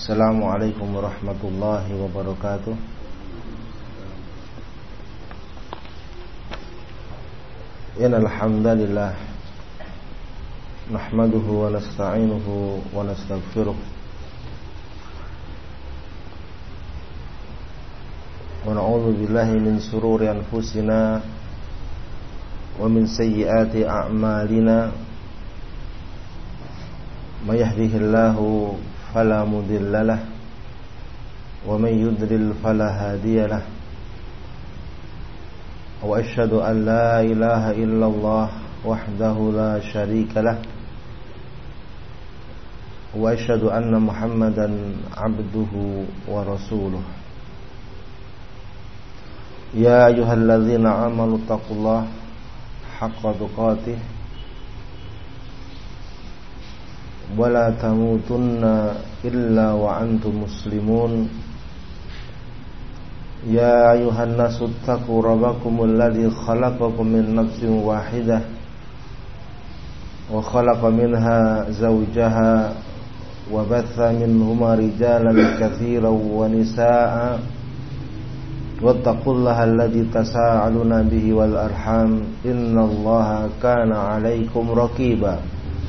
Assalamualaikum warahmatullahi wabarakatuh. Innal hamdalillah nahmaduhu wa nasta'inuhu wa nastaghfiruh wa na'udzu billahi min shururi anfusina wa min sayyiati a'malina. May yahdihillahu fala mudilla lahu wa may yudlil fala hadiya lahu. Wa asyhadu an la ilaha illallah wahdahu la syarika lah wa asyhadu anna Muhammadan abduhu wa rasuluh. Ya ayyuhalladzina amanu taqullaha haqqa tuqatih wa la tamutunna illa wa antum muslimun. Ya ayuhan nasu attaqu rabbakumul ladzi khalaqakum min nafsin wahidah wa khalaqa minha zawjaha wa batha minhuma rijalan katsiran wa nisaa'a wattaqullaha alladzi tasaaluna bihi wal arham innallaha kana 'alaikum raqiba.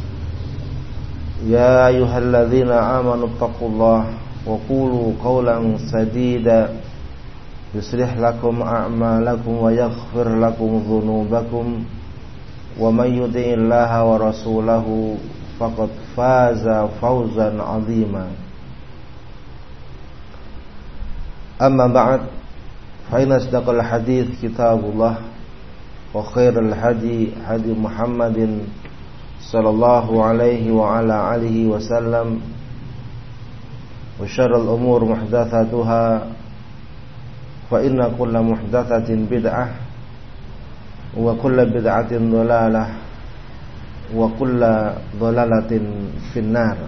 Ya ayyuhalladzina amanu taqullaha wa qulu qawlan sadida yuslih lakum a'malakum wa yaghfir lakum dhunubakum wa may yuti'illaha wa rasulahu faqad faza fawzan 'azima. Amma ba'd, fa inna asdaqal hadits kitabullah wa khairal hadi hadi Muhammadin sallallahu alaihi wa ala alihi wasallam wa syarrul umur muhdatsatuha fa inna kulla muhdatsatin bid'ah wa kulla bid'atin dhalalah wa kulla dhalalatin finnar.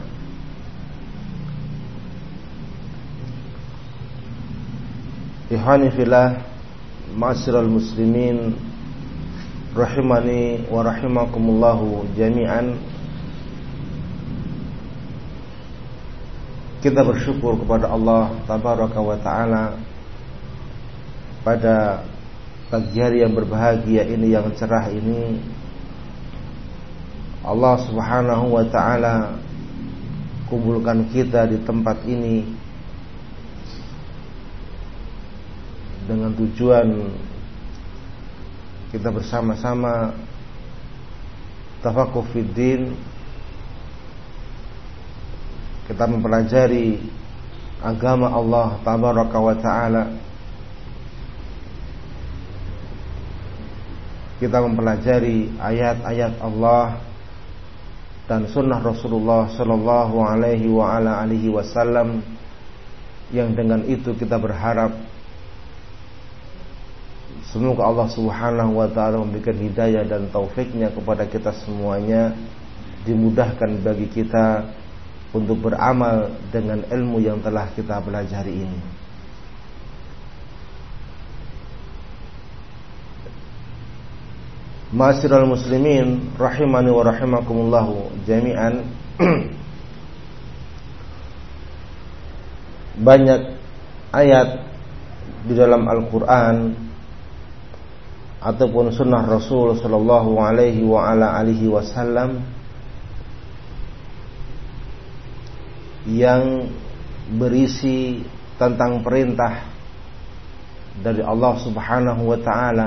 Ihwani fillah, ma'asyiral muslimin rahimani wa rahimakumullahu jami'an. Kita bersyukur kepada Allah tabaraka wa ta'ala pada pagi hari yang berbahagia ini, yang cerah ini. Allah subhanahu wa ta'ala kumpulkan kita di tempat ini dengan tujuan kita bersama-sama tafaqquh fid din, kita mempelajari agama Allah tabaraka wa ta'ala, kita mempelajari ayat-ayat Allah dan sunnah Rasulullah sallallahu alaihi wa ala alihi wasallam, yang dengan itu kita berharap semoga Allah subhanahu wa ta'ala memberikan hidayah dan taufiknya kepada kita semuanya, dimudahkan bagi kita untuk beramal dengan ilmu yang telah kita pelajari ini. Ma'asyiral muslimin rahimani wa rahimakumullahu jami'an. Banyak ayat di dalam Al-Qur'an ataupun sunnah Rasul sallallahu alaihi wa ala alihi wasallam yang berisi tentang perintah dari Allah subhanahu wa ta'ala.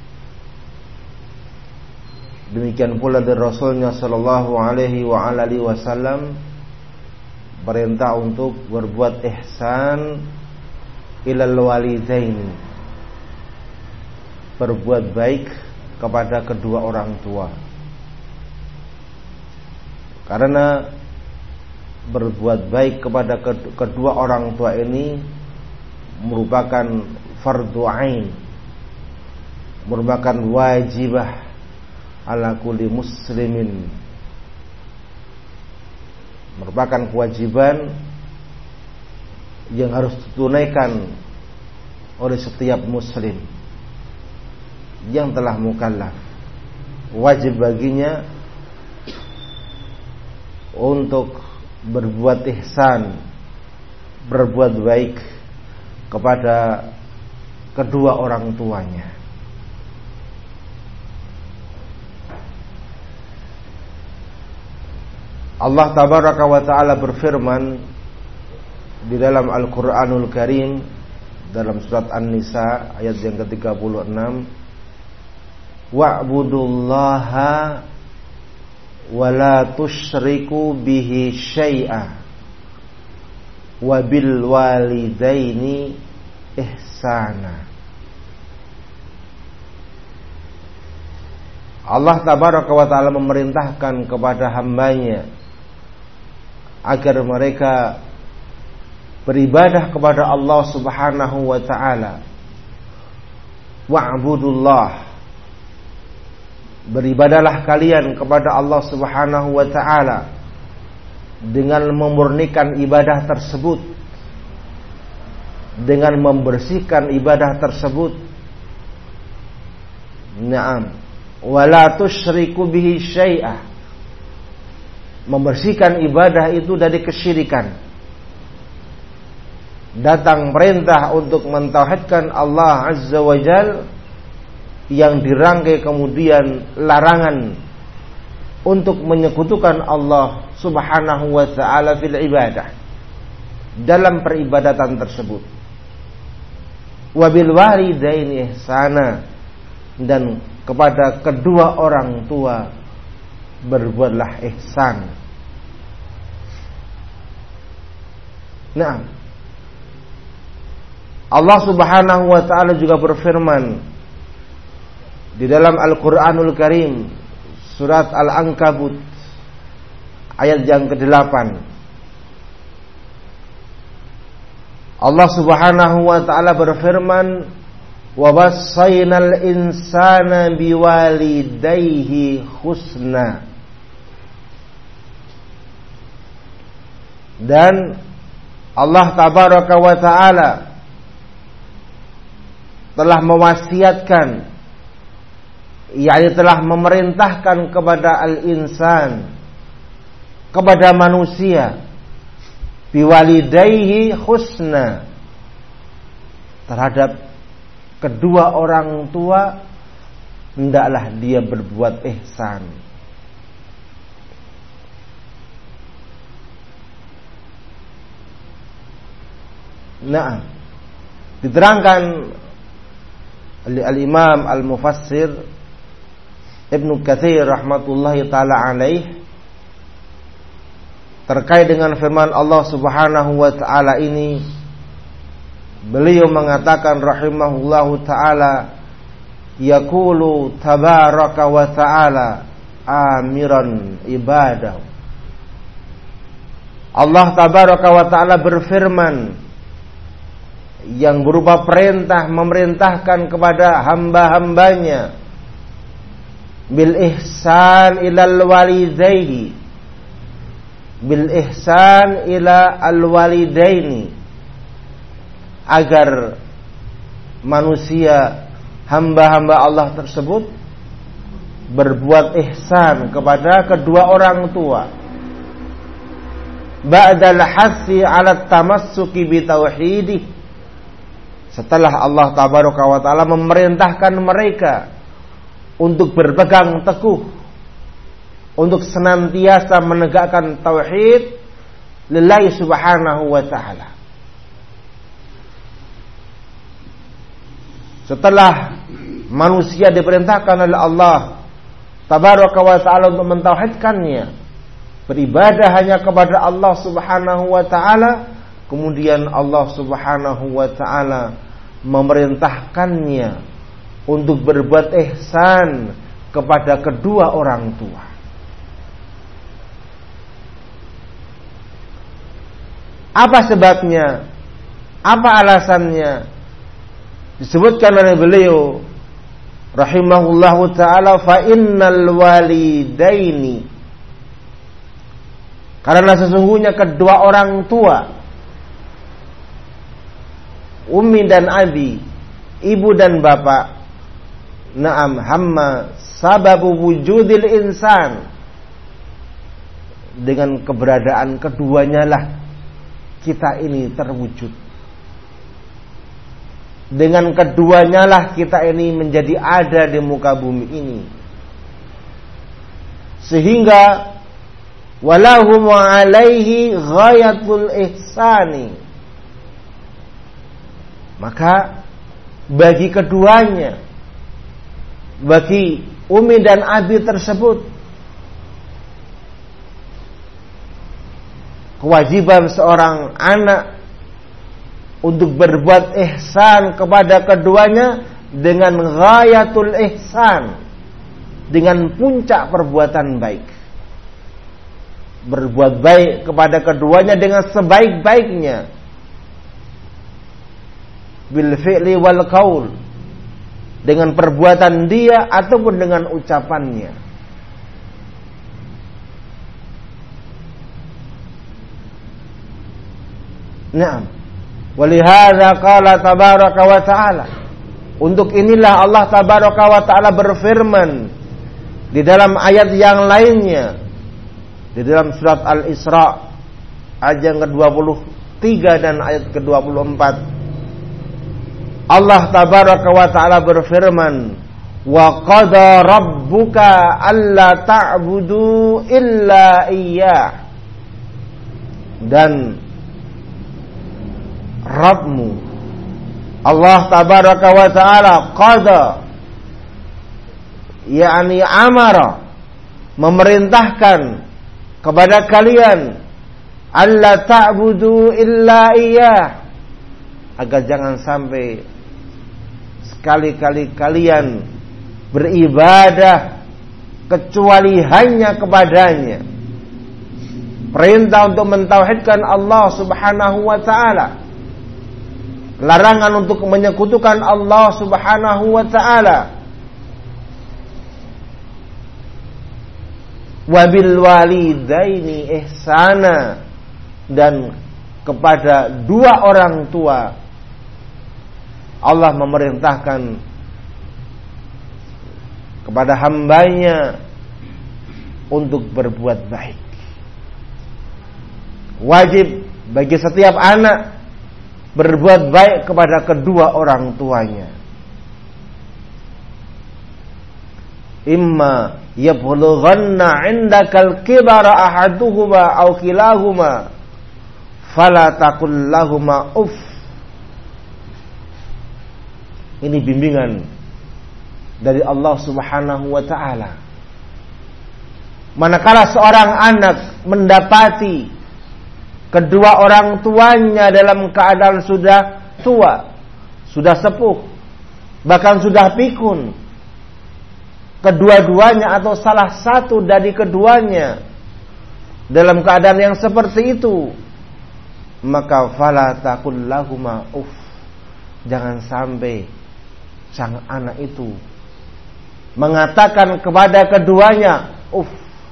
Demikian pula dari Rasulnya sallallahu alaihi wa alihi wasallam perintah untuk berbuat ihsan ilal walidain, berbuat baik kepada kedua orang tua. Karena berbuat baik kepada kedua orang tua ini merupakan fardhu ain, merupakan wajibah ala kulli muslimin, merupakan kewajiban yang harus ditunaikan oleh setiap muslim yang telah mukallaf. Wajib baginya untuk berbuat ihsan berbuat baik kepada kedua orang tuanya. Allah tabaraka wa ta'ala berfirman di dalam Al-Qur'anul Karim dalam surat An-Nisa ayat yang ke-36, wa'budullaha wa la tusyriku bihi syai'a wa bil walidaini ihsana. Allah tabaraka wa ta'ala memerintahkan kepada hambanya agar mereka beribadah kepada Allah subhanahu wa ta'ala. Wa'budullah, beribadahlah kalian kepada Allah subhanahu wa ta'ala dengan memurnikan ibadah tersebut, dengan membersihkan ibadah tersebut. Naam, wala tusyriku bihi syai'ah, membersihkan ibadah itu dari kesyirikan. Datang perintah untuk mentauhidkan Allah azza wa jal, yang dirangkai kemudian larangan untuk menyekutukan Allah subhanahu wa ta'ala fil ibadah, dalam peribadatan tersebut. Wabil walidaini ihsana, dan kepada kedua orang tua berbuatlah ihsan. Nah, Allah subhanahu wa ta'ala juga berfirman di dalam Al-Qur'anul Karim surat Al-Ankabut ayat yang ke-8. Allah subhanahu wa ta'ala berfirman, wa wassaynal insana biwalidayhi husna. Dan Allah tabaraka wa ta'ala telah mewasiatkan, yakni telah memerintahkan kepada al-insan, kepada manusia, biwalidayhi husna, terhadap kedua orang tua hendaklah dia berbuat ihsan. Nah, diterangkan oleh al-Imam al-Mufassir Ibnu Katsir rahmatullahi taala alaih terkait dengan firman Allah subhanahu wa ta'ala ini. Beliau mengatakan rahimahullahu ta'ala, yaqulu tabaraka wa ta'ala amiran ibadahu. Allah tabaraka wa ta'ala berfirman yang berupa perintah, memerintahkan kepada hamba-hambanya bil ihsan ilal walidayhi, bil ihsan ila al walidaini, agar manusia, hamba-hamba Allah tersebut berbuat ihsan kepada kedua orang tua. Ba'dal hassi 'ala tamassuki bi tauhidih, setelah Allah tabaraka wa ta'ala memerintahkan mereka untuk berpegang teguh, untuk senantiasa menegakkan tauhid lillahi subhanahu wa ta'ala. Setelah manusia diperintahkan oleh Allah tabaraka wa ta'ala untuk mentauhidkannya, beribadah hanya kepada Allah subhanahu wa ta'ala, kemudian Allah subhanahu wa ta'ala memerintahkannya untuk berbuat ihsan kepada kedua orang tua. Apa sebabnya? Apa alasannya? Disebutkan oleh beliau rahimahullahu ta'ala, fa innal walidaini, karena sesungguhnya kedua orang tua, ummi dan abi, ibu dan bapak, na'am hamma sababu wujudil insan, dengan keberadaan keduanya lah kita ini terwujud. Dengan keduanya lah kita ini menjadi ada di muka bumi ini. Sehingga walahum alaihi ghayatul ihsani. Maka bagi keduanya, bagi Umi dan Abi tersebut, kewajiban seorang anak untuk berbuat ihsan kepada keduanya dengan ghayatul ihsan, dengan puncak perbuatan baik. Berbuat baik kepada keduanya dengan sebaik-baiknya, bil fi'li wal qaul, dengan perbuatan dia ataupun dengan ucapannya. Naam. Walihadza qala tabaraka wa ta'ala. Untuk inilah Allah tabaraka wa ta'ala berfirman di dalam ayat yang lainnya, di dalam surat Al-Isra ayat yang ke-23 dan ayat ke-24. Allah tabaraka wa ta'ala berfirman, wa qada rabbuka alla ta'budu illa iyyah. Dan Rabbmu Allah tabaraka wa ta'ala qada, yakni amara, memerintahkan kepada kalian alla ta'budu illa iyyah, agar jangan sampai sekali-kali kalian beribadah kecuali hanya kepadanya. Perintah untuk mentauhidkan Allah subhanahu wa ta'ala, larangan untuk menyekutukan Allah subhanahu wa ta'ala. Wabil walidaini ihsana, dan kepada dua orang tua Allah memerintahkan kepada hambanya untuk berbuat baik. Wajib bagi setiap anak berbuat baik kepada kedua orang tuanya. Imma yablughanna 'indakal kibara ahaduhuma aw kilahuma fala taqul lahumā uff. Ini bimbingan dari Allah Subhanahu wa ta'ala. Manakala seorang anak mendapati kedua orang tuanya dalam keadaan sudah tua, sudah sepuh, bahkan sudah pikun, kedua-duanya atau salah satu dari keduanya dalam keadaan yang seperti itu, maka fala taqul lahumā uff. Jangan sampai sang anak itu mengatakan kepada keduanya uff.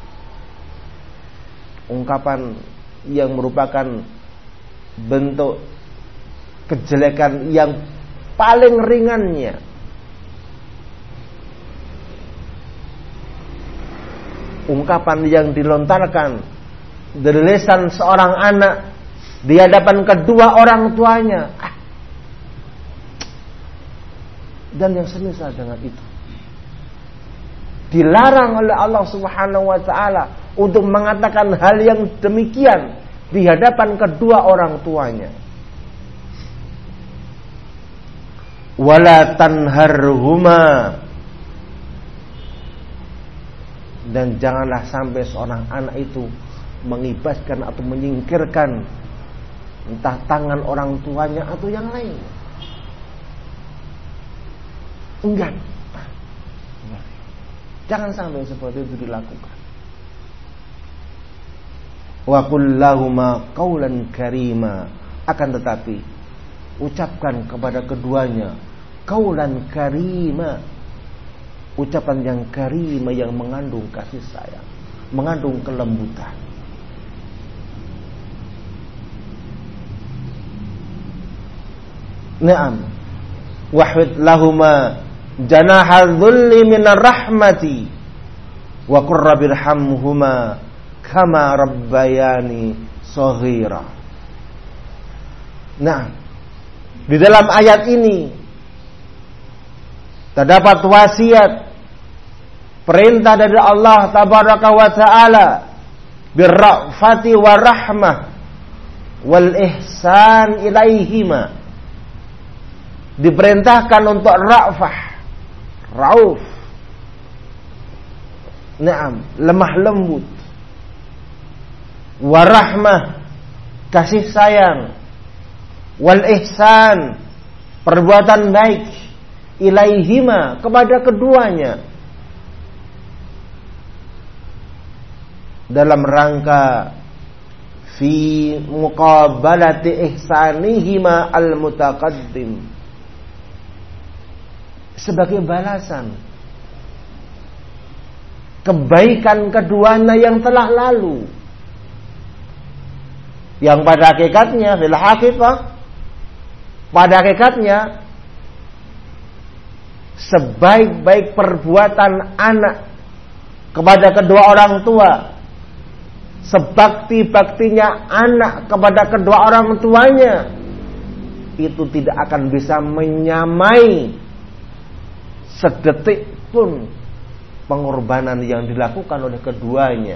Ungkapan yang merupakan bentuk kejelekan yang paling ringannya. Ungkapan yang dilontarkan dari lisan seorang anak di hadapan kedua orang tuanya, dan yang semisal dengan itu. Dilarang oleh Allah Subhanahu wa ta'ala untuk mengatakan hal yang demikian di hadapan kedua orang tuanya. Wala tanharhuma, dan janganlah sampai seorang anak itu mengibaskan atau menyingkirkan entah tangan orang tuanya atau yang lain. Enggan. Jangan sampai seperti itu dilakukan. Wa qul lahumā qawlan karīmā. Akan tetapi ucapkan kepada keduanya qawlan karīmā, ucapan yang karimah, yang mengandung kasih sayang, mengandung kelembutan. Naam. Wahwid lahumā janahal dhulli minar rahmati wa qur rabbirhamhuma kama rabbayani shaghira. Nah, di dalam ayat ini terdapat wasiat, perintah dari Allah tabaraka wa ta'ala birra'fati wa rahmah wal ihsan ilaihima. Diperintahkan untuk ra'fah, rauf, na'am, lemah lembut, warahmah, kasih sayang, wal ihsan, perbuatan baik, ilaihima, kepada keduanya, dalam rangka fi muqabalati ihsanihima al-mutaqaddim, sebagai balasan kebaikan keduanya yang telah lalu, yang pada hakikatnya fil haqiqah, pada hakikatnya sebaik-baik perbuatan anak kepada kedua orang tua, sebakti-baktinya anak kepada kedua orang tuanya, itu tidak akan bisa menyamai sedetik pun pengorbanan yang dilakukan oleh keduanya.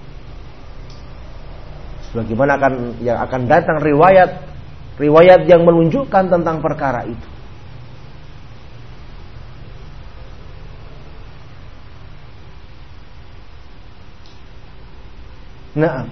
Sebagaimana yang akan datang riwayat yang menunjukkan tentang perkara itu. Nah,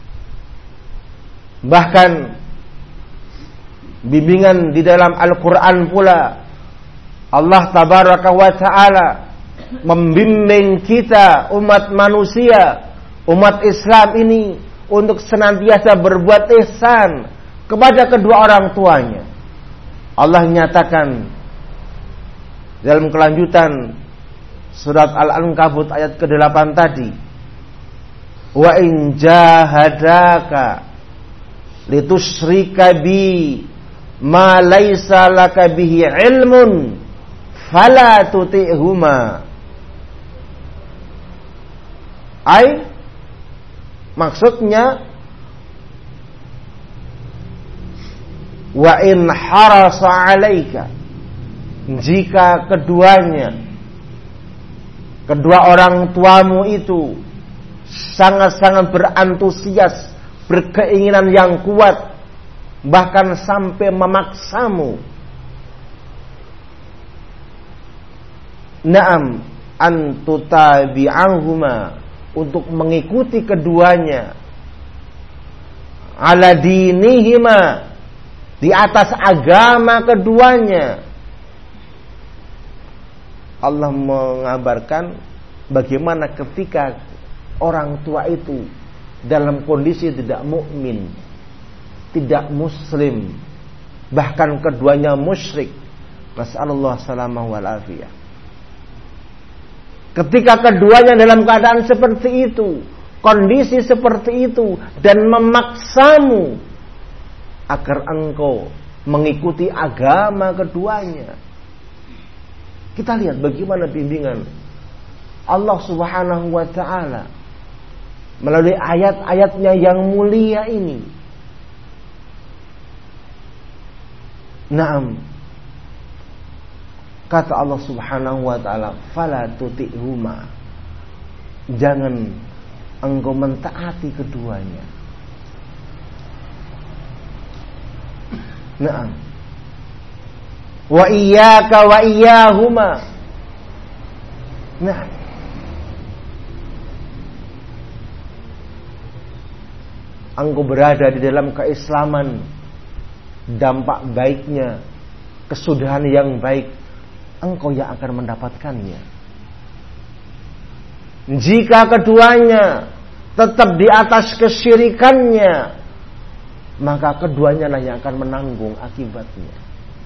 bahkan bimbingan di dalam Al-Quran pula, Allah tabaraka wa ta'ala membimbing kita umat manusia, umat Islam ini, untuk senantiasa berbuat ihsan kepada kedua orang tuanya. Allah nyatakan dalam kelanjutan surat Al-Ankabut ayat ke-8 tadi, wa in jahadaka litusyrika bi ma laisa laka bihi ilmun fala tuti'huma. Maksudnya wa in harasa 'alaika, jika kedua orang tuamu itu sangat-sangat berantusias, berkeinginan yang kuat, bahkan sampai memaksamu, na'am, antutabi'ahuma, untuk mengikuti keduanya, ala dinihima, di atas agama keduanya. Allah mengabarkan bagaimana ketika orang tua itu dalam kondisi tidak mukmin, tidak muslim, bahkan keduanya musyrik. Nasallallahu salamah wal afiyah. Ketika keduanya dalam keadaan seperti itu, kondisi seperti itu, dan memaksamu agar engkau mengikuti agama keduanya. Kita lihat bagaimana bimbingan Allah Subhanahu wa ta'ala melalui ayat-ayatnya yang mulia ini. Naam, kata Allah Subhanahu wa ta'ala, fala tuti'huma, jangan engkau mentaati keduanya. Naam, wa iyyaka wa iyyahuma. Nah, engkau berada di dalam keislaman, dampak baiknya, kesudahan yang baik, engkau yang akan mendapatkannya. Jika keduanya tetap di atas kesyirikannya, maka keduanya lah yang akan menanggung akibatnya.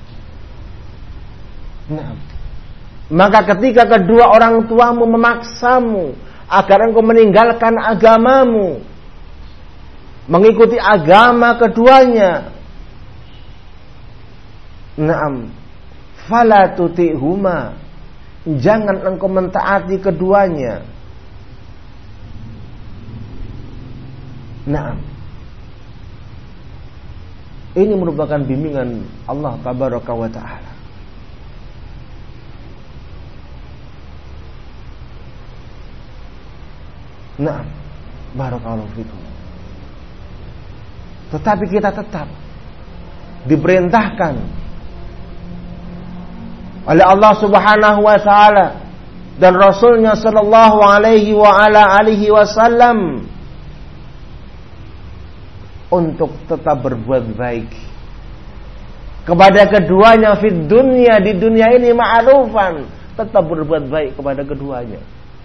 Nah, maka ketika kedua orang tuamu memaksamu agar engkau meninggalkan agamamu, mengikuti agama keduanya, na'am, fala tuti'huma, jangan engkau mentaati keduanya. Na'am, Ini merupakan bimbingan Allah Tabaraka wa Ta'ala. Nah, barakallahu fikum. Tetapi kita tetap diperintahkan oleh Allah Subhanahu wa Ta'ala dan Rasulnya sallallahu alaihi wa ala alihi wasallam untuk tetap berbuat baik kepada keduanya fid dunya, di dunia ini ma'rufan, tetap berbuat baik kepada keduanya.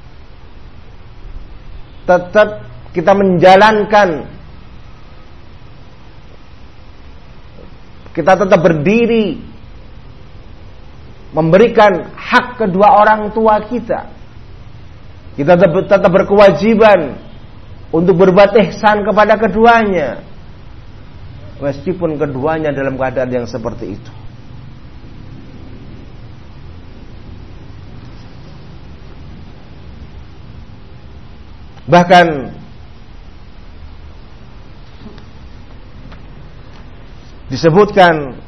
Tetap kita menjalankan, kita tetap berdiri memberikan hak kedua orang tua kita. Kita tetap berkewajiban untuk berbuat ihsan kepada keduanya, meskipun keduanya dalam keadaan yang seperti itu. Bahkan disebutkan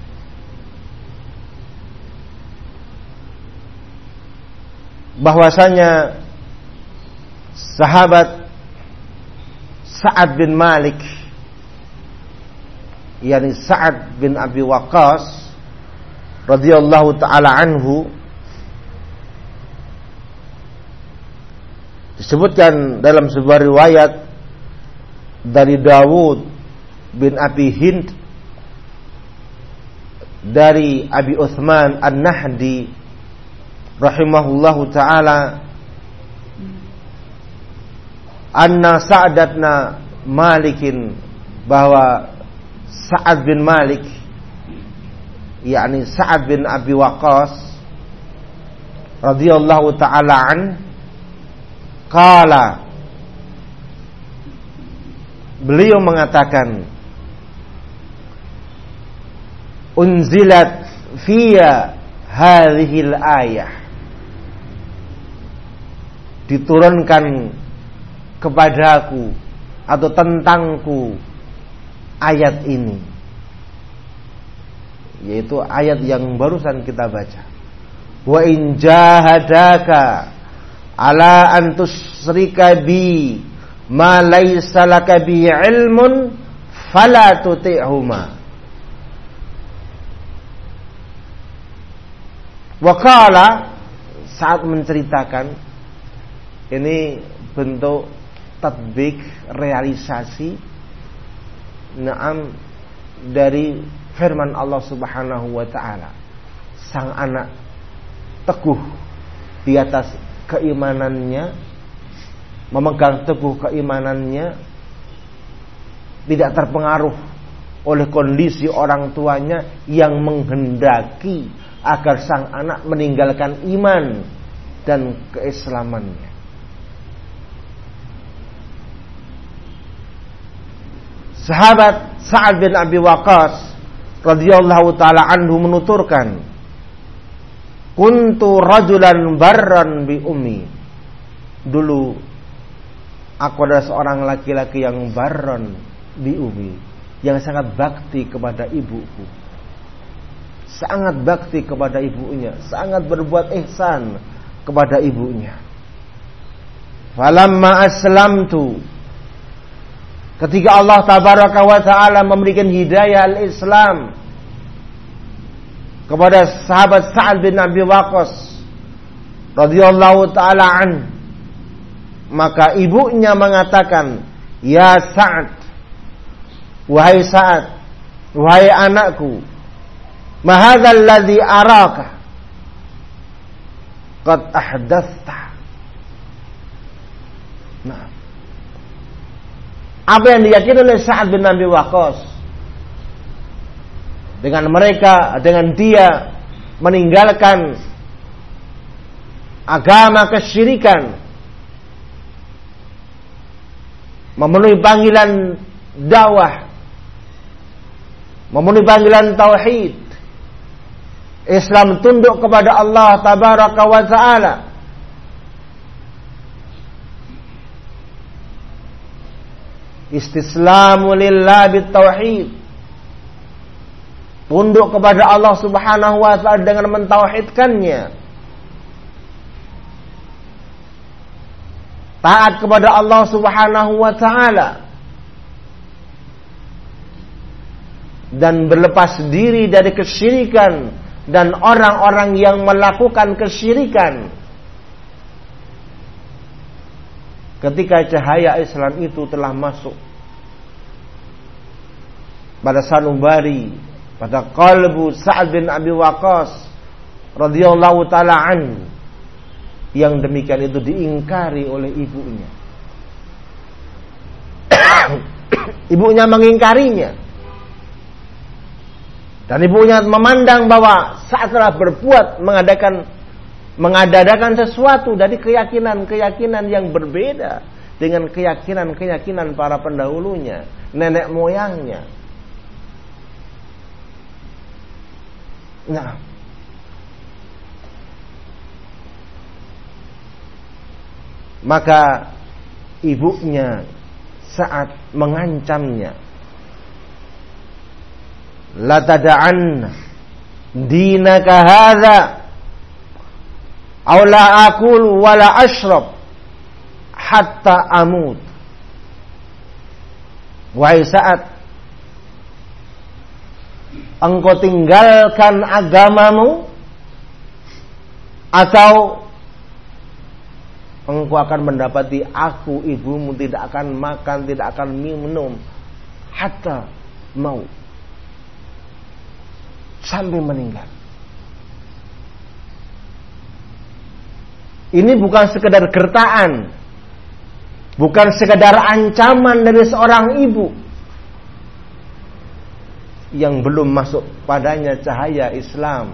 bahwasanya sahabat Sa'ad bin Malik, yakni Sa'ad bin Abi Waqqas radhiyallahu taala anhu, disebutkan dalam sebuah riwayat dari Dawud bin Abi Hind dari Abi Uthman An-Nahdi rahimahullahu ta'ala, anna Sa'datna Malikin, bahwa Sa'ad bin Malik, yakni Sa'ad bin Abi Waqqas radhiyallahu ta'ala an, qala, beliau mengatakan, unzilat fiya hadhil ayah, diturunkan kepadaku atau tentangku ayat ini, yaitu ayat yang barusan kita baca. Wa in jahadaka ala an tusyrika bi ma laysa laka bi ilmun fala tuti'huma. Wa qala, saat menceritakan, ini bentuk tatbik, realisasi dari firman Allah Subhanahu wa ta'ala. Sang anak teguh di atas keimanannya, memegang teguh keimanannya, tidak terpengaruh oleh kondisi orang tuanya yang menghendaki agar sang anak meninggalkan iman dan keislamannya. Sahabat Sa'ad bin Abi Waqqas radhiyallahu taala anhu menuturkan, kuntu rajulan barran bi ummi. Dulu aku adalah seorang laki-laki yang barran bi ummi, yang sangat bakti kepada ibuku. Sangat bakti kepada ibunya, sangat berbuat ihsan kepada ibunya. Falamma aslamtu, ketika Allah Tabaraka wa Ta'ala memberikan hidayah al-Islam kepada sahabat Sa'ad bin Abi Waqqas radhiyallahu ta'ala an, maka ibunya mengatakan, ya Sa'ad, wahai Sa'ad, wahai anakku, ma hadzal ladzi araka qad ahdathta. Nah, apa yang diyakini oleh Sa'ad bin Abi Waqqas, dengan dia meninggalkan agama kesyirikan, memenuhi panggilan dakwah, memenuhi panggilan tauhid, Islam tunduk kepada Allah Tabaraka wa Ta'ala, istislamu lillah bitauhid, tunduk kepada Allah Subhanahu wa ta'ala dengan mentauhidkannya, taat kepada Allah Subhanahu wa ta'ala, dan berlepas diri dari kesyirikan dan orang-orang yang melakukan kesyirikan. Ketika cahaya Islam itu telah masuk pada sanubari, pada qalbu Sa'ad bin Abi Waqqas radhiyallahu ta'ala an, yang demikian itu diingkari oleh ibunya. Ibunya mengingkarinya, dan ibunya memandang bahwa saat telah berbuat mengadakan sesuatu dari keyakinan-keyakinan yang berbeda dengan keyakinan-keyakinan para pendahulunya, nenek moyangnya. Nah, maka ibunya saat mengancamnya, la tada'anna dinaka hadza aw la akul wa la ashrab hatta amut. Wahai Sa'ad, engkau tinggalkan agamamu atau engkau akan mendapati aku, ibumu, tidak akan makan, tidak akan minum hatta maut, sampai meninggal. Ini bukan sekedar gertaan, bukan sekedar ancaman dari seorang ibu yang belum masuk padanya cahaya Islam.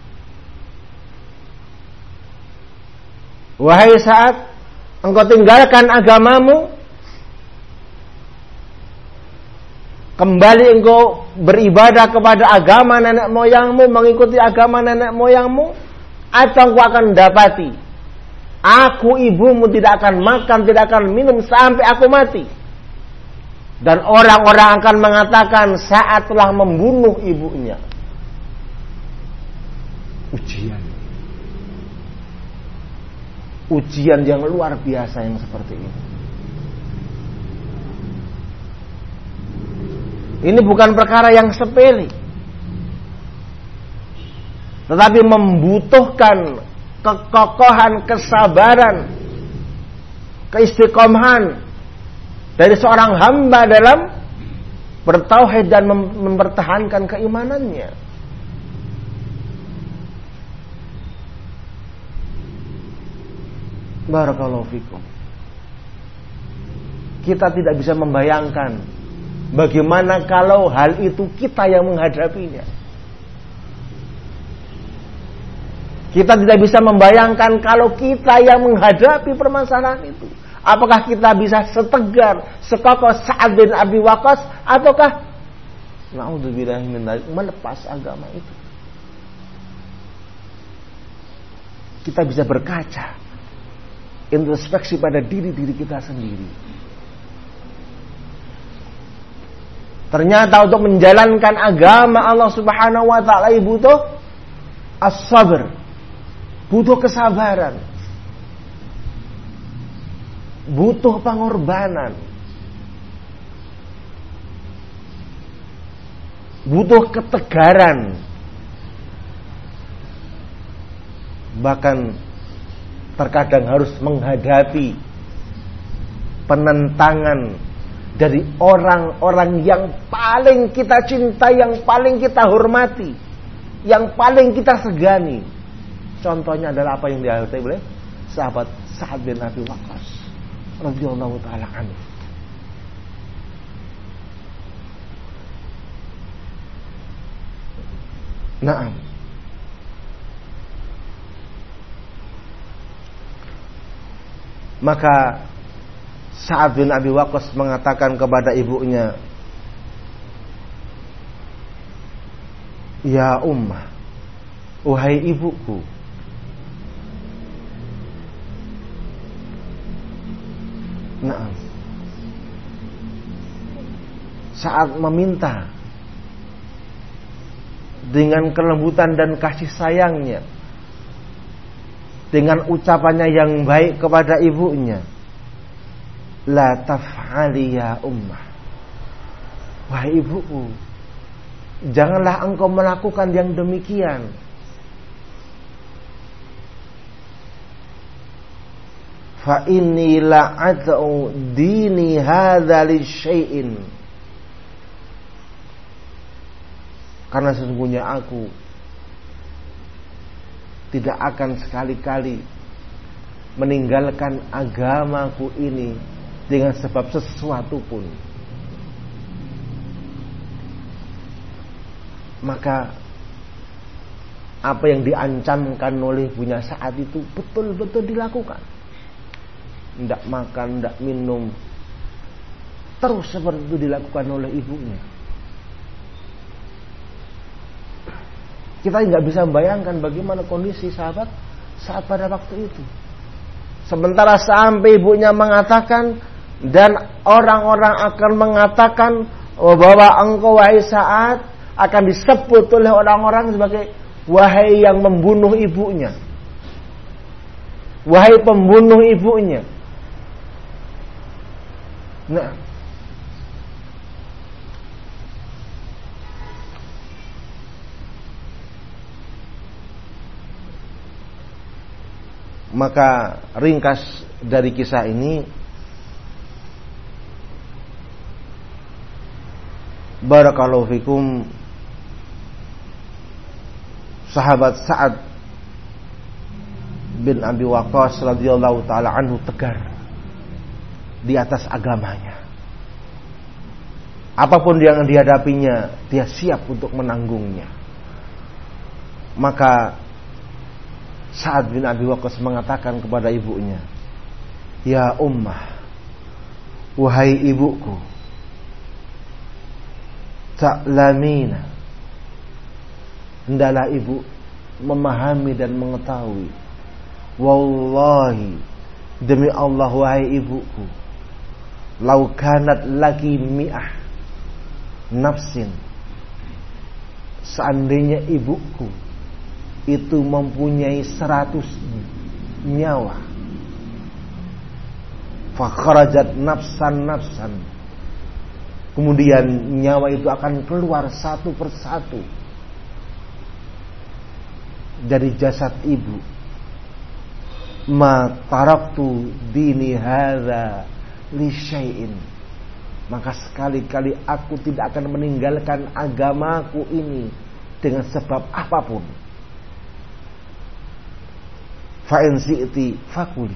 Wahai Sa'ad, engkau tinggalkan agamamu, kembali engkau beribadah kepada agama nenek moyangmu, mengikuti agama nenek moyangmu, atau engkau akan dapati aku, ibumu, tidak akan makan, tidak akan minum sampai aku mati. Dan orang-orang akan mengatakan Sa'ad telah membunuh ibunya. Ujian yang luar biasa yang seperti ini. Ini bukan perkara yang sepele, tetapi membutuhkan kekokohan, kesabaran, keistiqomahan dari seorang hamba dalam bertauhid dan mempertahankan keimanannya. Barakallahu fikum. Kita tidak bisa membayangkan bagaimana kalau hal itu kita yang menghadapinya. Kita tidak bisa membayangkan kalau kita yang menghadapi permasalahan itu. Apakah kita bisa setegar, sekokoh Sa'ad bin Abi Waqqas, ataukah na'udzubillahi min dzalik, melepas agama itu. Kita bisa berkaca, introspeksi pada diri-diri kita sendiri. Ternyata untuk menjalankan agama Allah Subhanahu wa ta'ala butuh as-sabr, butuh kesabaran, butuh pengorbanan, butuh ketegaran, bahkan terkadang harus menghadapi penentangan dari orang-orang yang paling kita cintai, yang paling kita hormati, yang paling kita segani. Contohnya adalah apa yang dihadapi oleh sahabat Sa'ad bin Abi Waqqas radhiyallahu ta'ala anhu. Naam. Maka Sa'ad bin Abi Waqqas mengatakan kepada ibunya, "Ya ummah, wahai ibuku, nah, saat meminta dengan kelembutan dan kasih sayangnya, dengan ucapannya yang baik kepada ibunya, la taf'ali ya ummah, wahai ibuku, janganlah engkau melakukan yang demikian. Fa inni la'at'u dini hadza li syai'in, karena sesungguhnya aku tidak akan sekali-kali meninggalkan agamaku ini dengan sebab sesuatu pun. Maka apa yang diancamkan oleh ibunya saat itu betul-betul dilakukan. Tidak makan, tidak minum, terus seperti itu dilakukan oleh ibunya. Kita tidak bisa membayangkan bagaimana kondisi sahabat saat pada waktu itu. Sementara sampai ibunya mengatakan, dan orang-orang akan mengatakan bahwa engkau wahai Sa'ad akan disebut oleh orang-orang sebagai wahai yang membunuh ibunya, wahai pembunuh ibunya. Nah, maka ringkas dari kisah ini, barakallahu fikum, sahabat Sa'ad bin Abi Waqqas radhiyallahu taala anhu tegar di atas agamanya. Apapun yang dihadapinya, dia siap untuk menanggungnya. Maka Sa'ad bin Abi Waqqas mengatakan kepada ibunya, ya ummah, wahai ibuku, ta'lamina, hendaklah ibu memahami dan mengetahui, wallahi, demi Allah wahai ibuku, lau kanat laki mi'ah nafsin, seandainya ibuku itu mempunyai 100 nyawa, fakharajat nafsan, kemudian nyawa itu akan keluar satu persatu dari jasad ibu, ma taraktu dini hadza li syai'in, maka sekali-kali aku tidak akan meninggalkan agamaku ini dengan sebab apapun. Fa in syi'ti fakuli,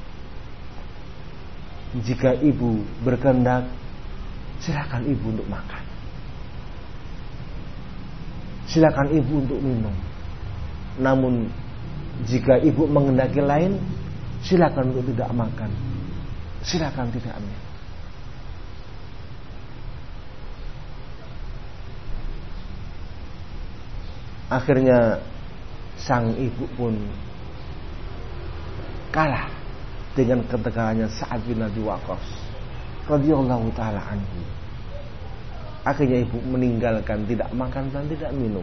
jika ibu berkehendak, silakan ibu untuk makan, silakan ibu untuk minum. Namun jika ibu menghendaki lain, silakan untuk tidak makan, silakan tidak minum. Akhirnya sang ibu pun kalah dengan ketegarannya Sa'ad bin Abi Waqqas radhiyallahu taala anhu. Akhirnya ibu meninggalkan tidak makan dan tidak minum.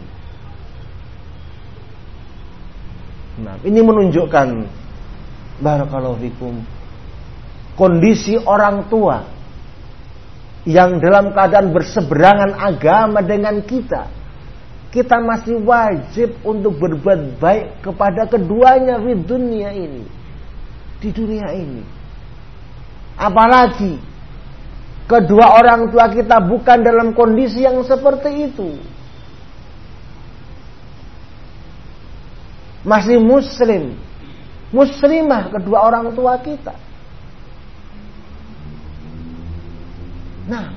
Nah, ini menunjukkan, barakallahu fikum, kondisi orang tua yang dalam keadaan berseberangan agama dengan kita. Kita masih wajib untuk berbuat baik kepada keduanya di dunia ini. Di dunia ini. Apalagi kedua orang tua kita bukan dalam kondisi yang seperti itu. Masih muslim, muslimah kedua orang tua kita. Nah,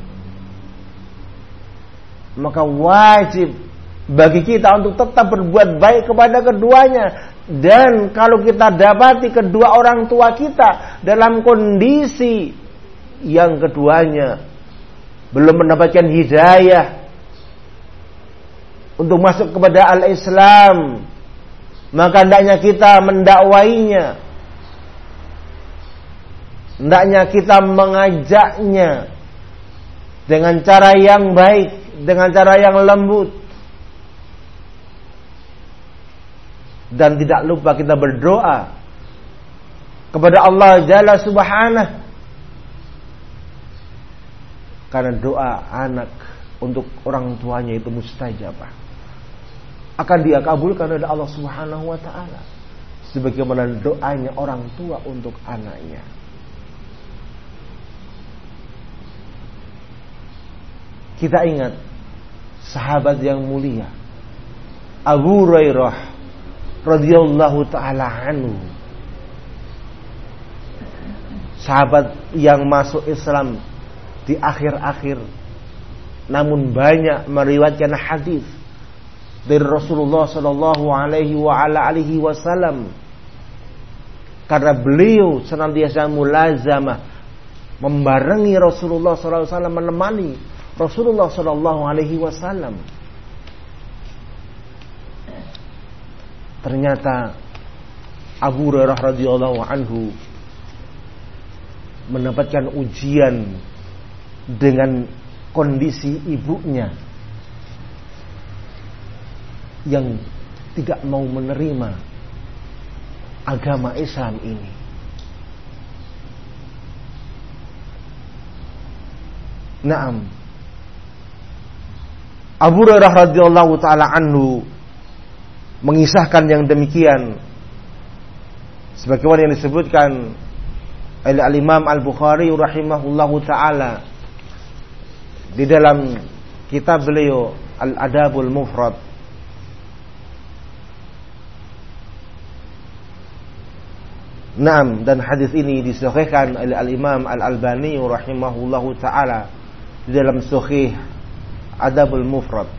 maka wajib bagi kita untuk tetap berbuat baik kepada keduanya. Dan kalau kita dapati kedua orang tua kita dalam kondisi yang keduanya belum mendapatkan hidayah untuk masuk kepada al-Islam, maka hendaknya kita mendakwainya, hendaknya kita mengajaknya dengan cara yang baik, dengan cara yang lembut. dan tidak lupa kita berdoa kepada Allah Jalla Subhanahu. Karena doa anak untuk orang tuanya itu mustajabah, akan dia kabulkan oleh Allah Subhanahu wa taala sebagaimana doanya orang tua untuk anaknya. Kita ingat sahabat yang mulia Abu Hurairah radhiyallahu taala anhu, sahabat yang masuk Islam di akhir-akhir, namun banyak meriwayatkan hadis dari Rasulullah sallallahu alaihi wasallam karena beliau senantiasa mulazamah membarengi Rasulullah sallallahu alaihi wasallam, menemani Rasulullah sallallahu alaihi wasallam. Ternyata Abu Hurairah radhiyallahu anhu mendapatkan ujian dengan kondisi ibunya yang tidak mau menerima agama Islam ini. Naam, Abu Hurairah radhiyallahu taala anhu mengisahkan yang demikian sebagaimana yang disebutkan oleh Al-Imam Al-Bukhari rahimahullahu taala di dalam kitab beliau Al-Adabul Mufrad. Naam, dan hadis ini disahihkan oleh Al-Imam Al-Albani rahimahullahu taala di dalam Sahih Adabul Mufrad.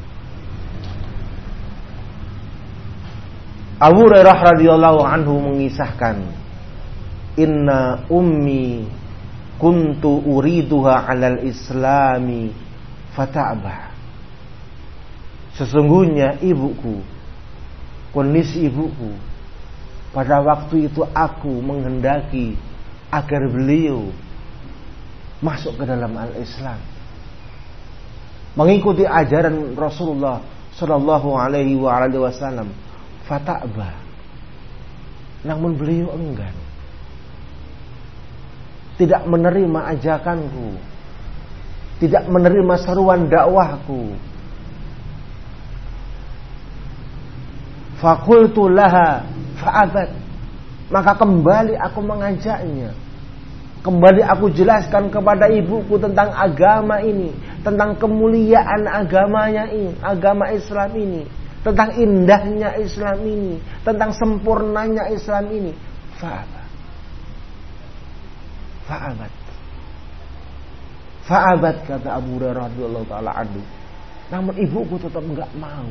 Abu Hurairah radhiyallahu anhu mengisahkan, "Inna ummi kuntu uriduha 'alal islami fata'bah." Sesungguhnya ibuku, kondisi ibuku, pada waktu itu aku menghendaki agar beliau masuk ke dalam al-Islam, mengikuti ajaran Rasulullah sallallahu alaihi wasallam. Fata'bah, namun beliau enggan, tidak menerima ajakanku, tidak menerima seruan dakwahku. Faqultu laha fa'abat, maka kembali aku mengajaknya, kembali aku jelaskan kepada ibuku tentang agama ini, tentang kemuliaan agamanya ini, agama Islam ini, tentang indahnya Islam ini, tentang sempurnanya Islam ini. Fa'abat kata Abu Hurairah radhiyallahu taala anhu. Namun ibuku tetap enggak mau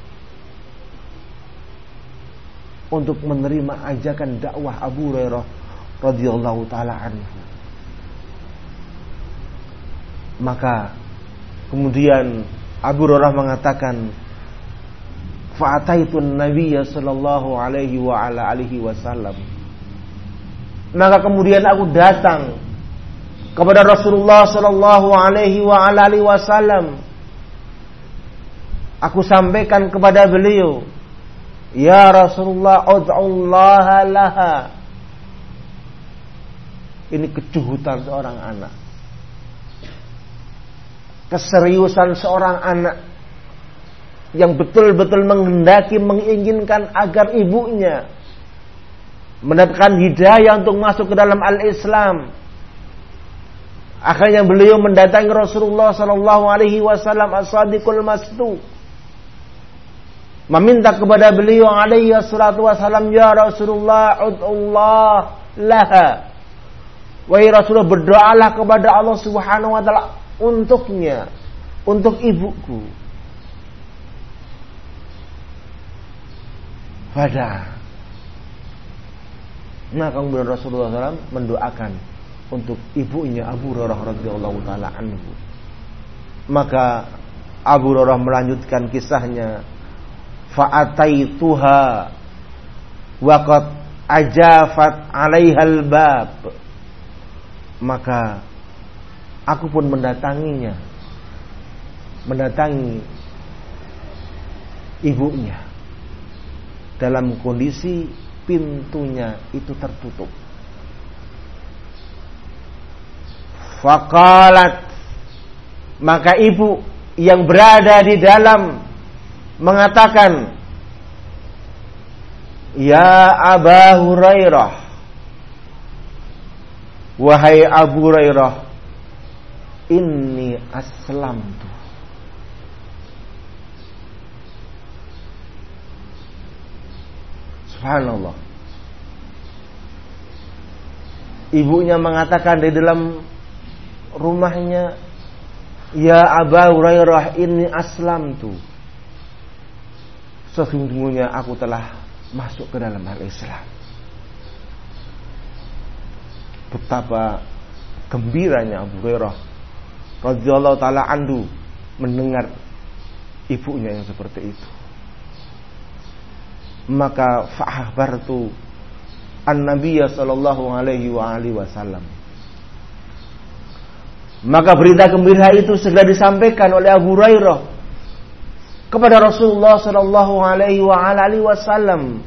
untuk menerima ajakan dakwah Abu Hurairah radhiyallahu taala anhu. Maka kemudian Abu Hurairah mengatakan, fa'ataitun nabiyya sallallahu alaihi wasallam. Maka kemudian aku datang kepada Rasulullah sallallahu alaihi wasallam. Aku sampaikan kepada beliau, ya Rasulullah, ud'ullaha laha. Ini kejuhutan seorang anak, keseriusan seorang anak yang betul-betul menghendaki, menginginkan agar ibunya mendapatkan hidayah untuk masuk ke dalam al-Islam. Akhirnya beliau mendatangi Rasulullah sallallahu alaihi wasallam as-sadiqul masduq, meminta kepada beliau alaihi salatu wasallam, ya Rasulullah, ud'ullah laha. Wahai Rasulullah, berdoalah kepada Allah Subhanahu wa taala untuknya, untuk ibuku. Nah, kemudian Rasulullah SAW mendoakan untuk ibunya Abu Hurairah radhiyallahu taala anhu. Maka Abu Hurairah melanjutkan kisahnya, fa'ataituha wa qad ajafat 'alaihal bab. Maka aku pun mendatangi ibunya. dalam kondisi pintunya itu tertutup. Faqalat, maka ibu yang berada di dalam mengatakan, ya Aba Hurairah, wahai Abu Hurairah, inni aslamtu. Subhanallah. Ibunya mengatakan di dalam rumahnya, ya Aba Hurairah, inni aslamtu. Sesungguhnya aku telah masuk ke dalam al-Islam. Betapa gembiranya Abu Hurairah radhiyallahu taala anhu mendengar ibunya yang seperti itu. Maka fa'akhbartu an-nabiyya sallallahu alaihi wa alihi wasallam. Maka berita gembira itu segera disampaikan oleh Abu Hurairah kepada Rasulullah sallallahu alaihi wa alihi wasallam.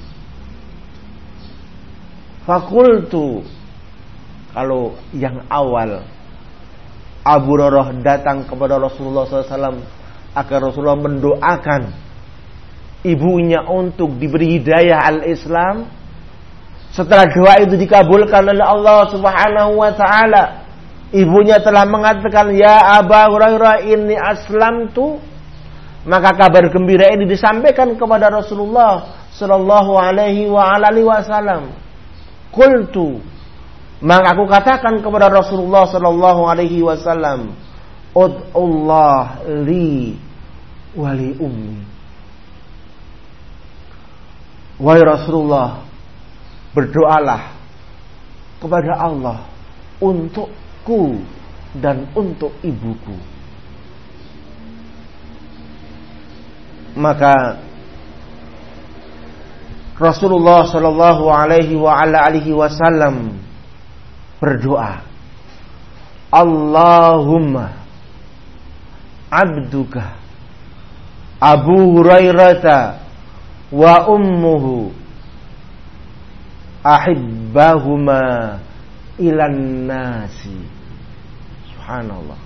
Fakultu, kalau yang awal Abu Hurairah datang kepada Rasulullah SAW agar Rasulullah mendoakan ibunya untuk diberi hidayah al-Islam. Setelah doa itu dikabulkan oleh Allah Subhanahu wa taala, ibunya telah mengatakan, ya Aba Hurairah, inni aslamtu. Maka kabar gembira ini disampaikan kepada Rasulullah sallallahu alaihi wa alihi wasallam. Qultu, maka aku katakan kepada Rasulullah sallallahu alaihi wasallam, ud'ullah li wa li ummi. Wahai Rasulullah, berdoalah kepada Allah untukku dan untuk ibuku. Maka Rasulullah sallallahu alaihi wa ala alihi wasallam berdoa, Allahumma abduka Abu Hurairah wa ummuhu ahibbahuma ilan nasi. Subhanallah.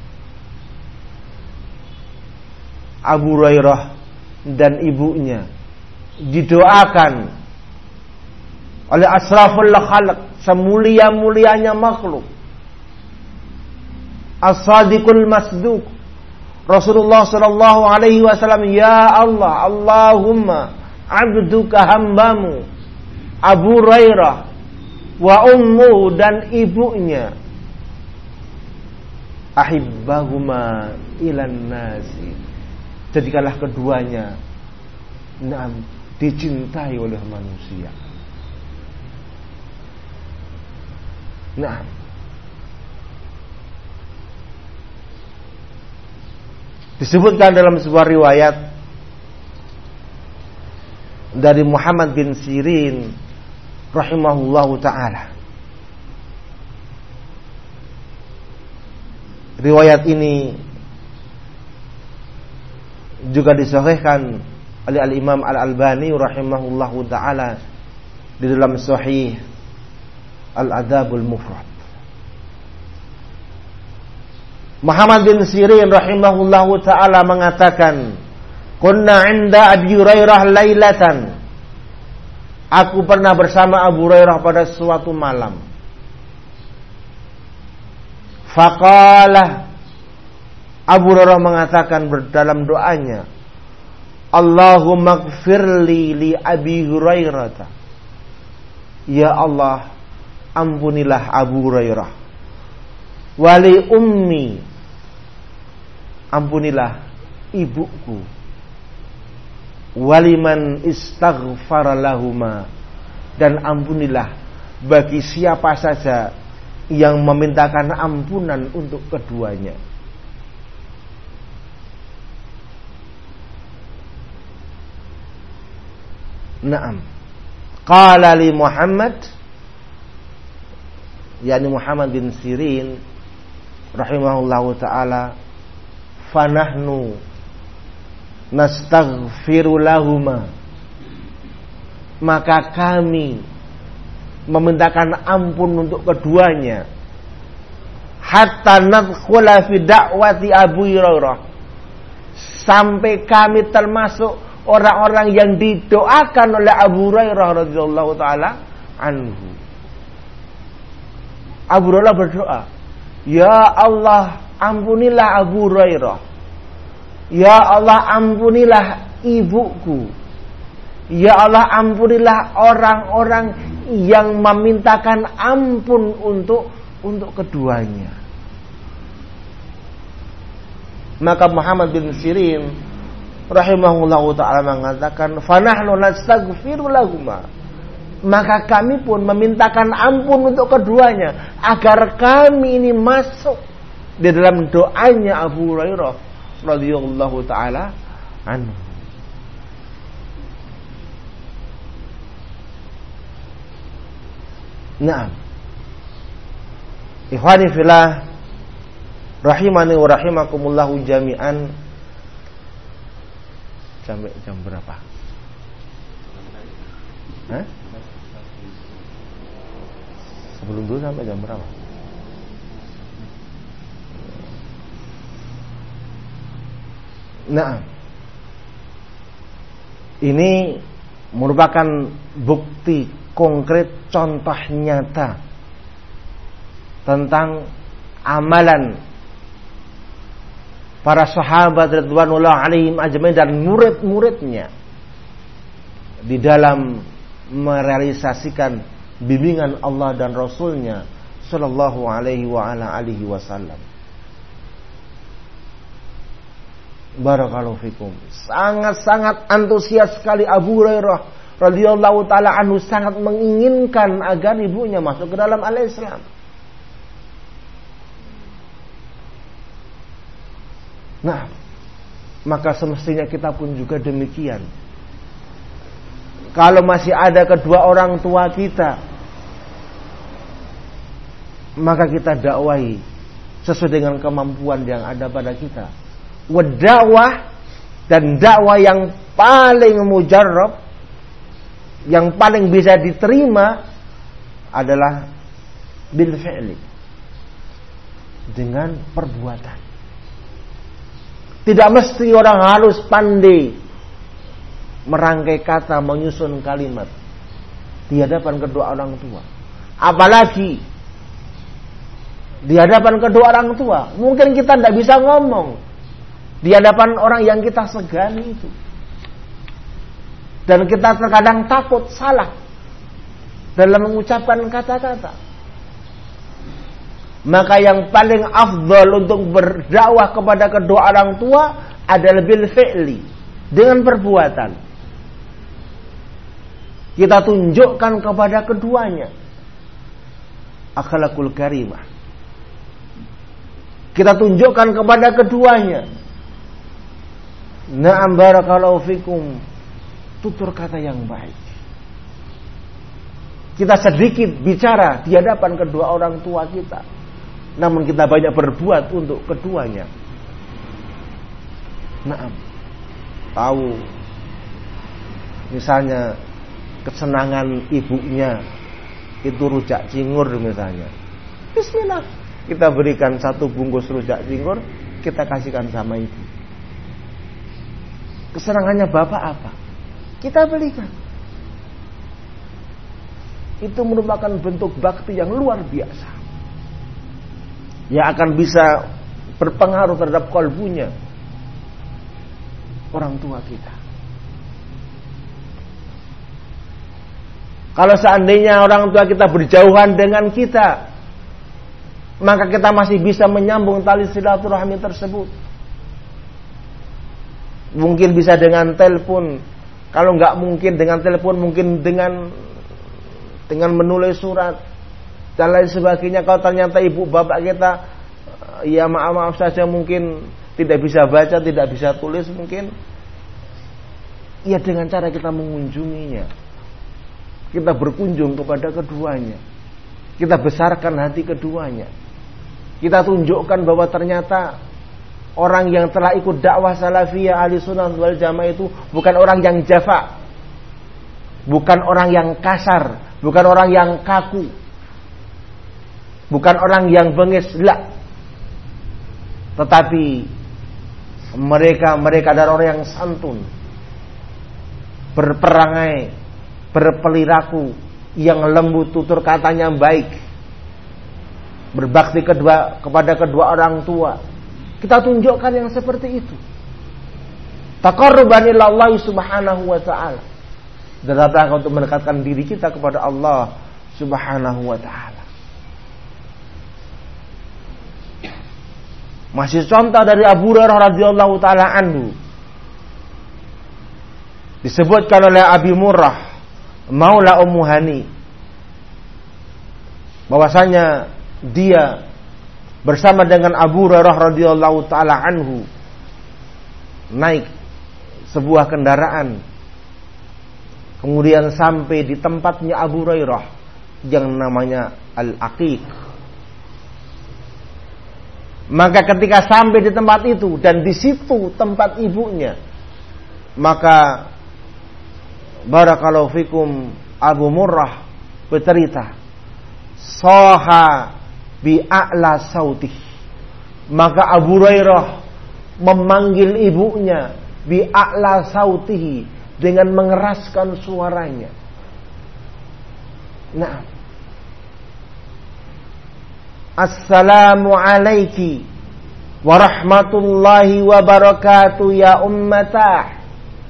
Abu Hurairah dan ibunya didoakan oleh asraful khalq, semulia-mulianya makhluk, as-sadiqul masduq, Rasulullah sallallahu alaihi wasallam, ya Allah, Allahumma abduka hambamu Abu Hurairah wa ummu, dan ibunya, ahibbahuma ilan nasi, jadikanlah keduanya dicintai oleh manusia. Nah, disebutkan dalam sebuah riwayat dari Muhammad bin Sirin rahimahullahu ta'ala. Riwayat ini juga disahihkan oleh Al-Imam Al-Albani rahimahullahu ta'ala di dalam Sahih Al-Adabul Mufrad. Muhammad bin Sirin rahimahullahu ta'ala mengatakan, kunna 'inda Abi Hurairah lailatan. Aku pernah bersama Abu Hurairah pada suatu malam. Faqala, Abu Hurairah mengatakan dalam doanya, Allahumma ighfirli li Abi Hurairah. Ya Allah, ampunilah Abu Hurairah. Wali ummi, ampunilah ibuku. Waliman istaghfara lahuma, dan ampunilah bagi siapa saja yang memintakan ampunan untuk keduanya. Naam. Qala li Muhammad, yakni Muhammad bin Sirin rahimahullahu ta'ala, fanahnu nastaghfiru lahuma maka kami memintakan ampun untuk keduanya hatta nadkhula fi da'wati Abu Hurairah, sampai kami termasuk orang-orang yang didoakan oleh Abu Hurairah radhiyallahu taala anhu. Abu Hurairah berdoa, ya Allah, ampunilah Abu Hurairah. Ya Allah, ampunilah ibuku. Ya Allah, ampunilah orang-orang yang memintakan ampun untuk keduanya. Maka Muhammad bin Sirin rahimahullahu ta'ala mengatakan, fanahnu nastaghfiru lahuma, maka kami pun memintakan ampun untuk keduanya agar kami ini masuk di dalam doanya Abu Hurairah radhiyallahu ta'ala anhu. Naam, ikhwani fillah rahimani wa rahimakumullahu jami'an. Sampai jam berapa? Hah? Sebelum dulu sampai jam berapa? Nah, ini merupakan bukti konkret, contoh nyata tentang amalan para sahabat radhiyallahu alaihim ajmain dan murid-muridnya di dalam merealisasikan bimbingan Allah dan Rasulnya sallallahu alaihi wa ala alihi wasallam. Barakallahu fikum. Sangat-sangat antusias sekali Abu Hurairah radhiyallahu taala anhu, sangat menginginkan agar ibunya masuk ke dalam al-Islam. Nah, maka semestinya kita pun juga demikian. Kalau masih ada kedua orang tua kita, maka kita dakwahi sesuai dengan kemampuan yang ada pada kita. Dakwah dan dakwah yang paling mujarrab, yang paling bisa diterima adalah bil fi'li, dengan perbuatan. Tidak mesti orang harus pandai merangkai kata, menyusun kalimat di hadapan kedua orang tua. Apalagi di hadapan kedua orang tua, mungkin kita tidak bisa ngomong di hadapan orang yang kita segani itu. Dan kita terkadang takut salah dalam mengucapkan kata-kata. Maka yang paling afdal untuk berdakwah kepada kedua orang tua adalah bil fi'li, dengan perbuatan. Kita tunjukkan kepada keduanya akhlakul karimah. Kita tunjukkan kepada keduanya, na'am barakallahu fikum, tutur kata yang baik. Kita sedikit bicara di hadapan kedua orang tua kita, namun kita banyak berbuat untuk keduanya. Naam. Tahu misalnya kesenangan ibunya itu rujak cingur misalnya. Bismillah, kita berikan 1 bungkus rujak cingur, kita kasihkan sama ibu. Kesenangannya bapak apa? Kita belikan. Itu merupakan bentuk bakti yang luar biasa, yang akan bisa berpengaruh terhadap kalbunya orang tua kita. Kalau seandainya orang tua kita berjauhan dengan kita, maka kita masih bisa menyambung tali silaturahmi tersebut. Mungkin bisa dengan telepon. Kalau nggak mungkin dengan telepon, mungkin dengan menulis surat dan lain sebagainya. Kalau ternyata ibu bapak kita ya maaf saja mungkin tidak bisa baca, tidak bisa tulis, mungkin ya dengan cara kita mengunjunginya, kita berkunjung kepada keduanya, kita besarkan hati keduanya, kita tunjukkan bahwa ternyata orang yang telah ikut dakwah salafiyah ahli sunnah wal jamaah itu bukan orang yang jafa, bukan orang yang kasar, bukan orang yang kaku, bukan orang yang bengis, la. Tetapi mereka adalah orang yang santun, berperangai, berperilaku yang lembut, tutur katanya baik, berbakti kepada kedua orang tua. Kita tunjukkan yang seperti itu. Taqarruban ila Allah subhanahu wa ta'ala, dalam rangka untuk mendekatkan diri kita kepada Allah subhanahu wa ta'ala. Masih contoh dari Abu Hurairah radhiyallahu ta'ala anhu, disebutkan oleh Abi Murrah Maula Ummu Hani, bahwasanya dia bersama dengan Abu Hurairah radhiyallahu ta'ala anhu naik sebuah kendaraan, kemudian sampai di tempatnya Abu Hurairah yang namanya Al-Aqiq. Maka ketika sampai di tempat itu dan di situ tempat ibunya, maka barakallahu fikum, Abu Murrah bercerita, soha bi a'la sautih, maka Abu Hurairah memanggil ibunya bi a'la sautihi, dengan mengeraskan suaranya. Nah, assalamu alaiki wa rahmatullahi wa barakatuh ya ummatah.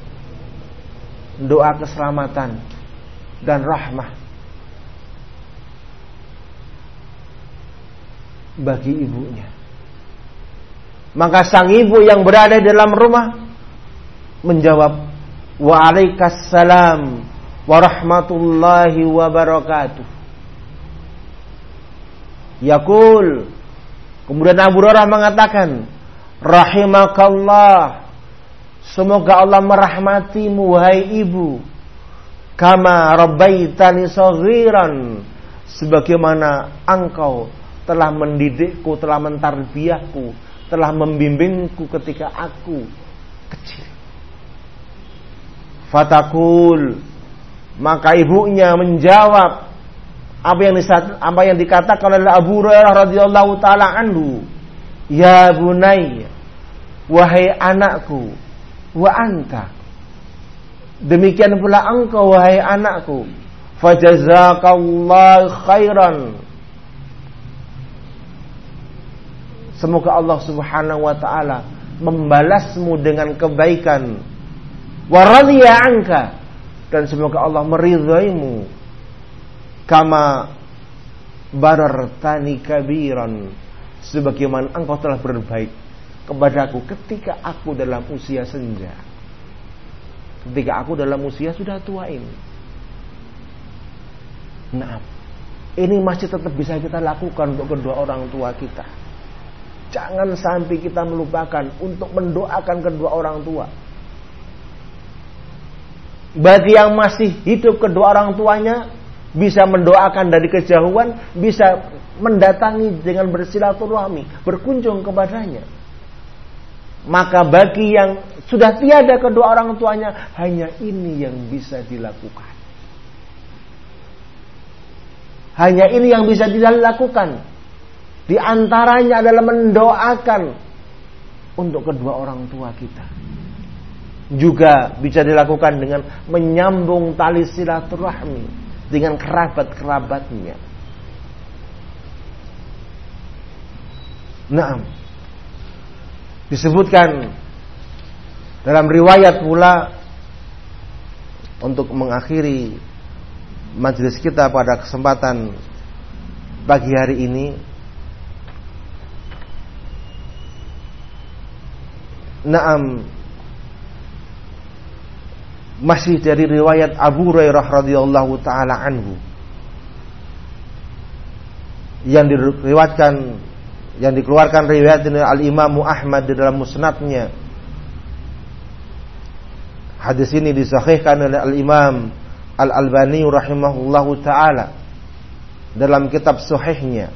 Doa keselamatan dan rahmah bagi ibunya. Maka sang ibu yang berada di dalam rumah menjawab, waalaikumsalam warahmatullahi wabarakatuh. Yaqul, kemudian Abu Hurairah mengatakan, rahimakallah, semoga Allah merahmatimu wahai ibu, kama rabbaitani saghiran, sebagaimana engkau telah mendidikku, telah mentarbiyahku, telah membimbingku ketika aku kecil. Fatakul, maka ibunya menjawab apa yang dikatakan oleh Abu Hurairah radhiyallahu taala anhu, ya bunayya, wahai anakku, wa anta, demikian pula engkau wahai anakku, fajazakallahu khairan, semoga Allah subhanahu wa ta'ala membalasmu dengan kebaikan, wa radiya anka, dan semoga Allah meridhaimu, kama barartani kabiran, sebagaimana engkau telah berbaik kepadaku ketika aku dalam usia senja, ketika aku dalam usia sudah tua ini. Nah, ini masih tetap bisa kita lakukan untuk kedua orang tua kita. Jangan sampai kita melupakan untuk mendoakan kedua orang tua. Bagi yang masih hidup kedua orang tuanya, bisa mendoakan dari kejauhan, bisa mendatangi dengan bersilaturahmi, berkunjung kepadanya. Maka bagi yang sudah tiada kedua orang tuanya, hanya ini yang bisa dilakukan. Hanya ini yang bisa dilakukan. Di antaranya adalah mendoakan untuk kedua orang tua kita. Juga bisa dilakukan dengan menyambung tali silaturahmi dengan kerabat-kerabatnya. Naam. Disebutkan dalam riwayat pula, untuk mengakhiri majelis kita pada kesempatan pagi hari ini, naam, masih dari riwayat Abu Hurairah radhiyallahu taala anhu yang diriwayatkan, yang dikeluarkan riwayat dari Al-Imam Ahmad di dalam musnadnya. Hadis ini disahihkan oleh Al-Imam Al-Albani rahimahullahu taala dalam kitab sahihnya.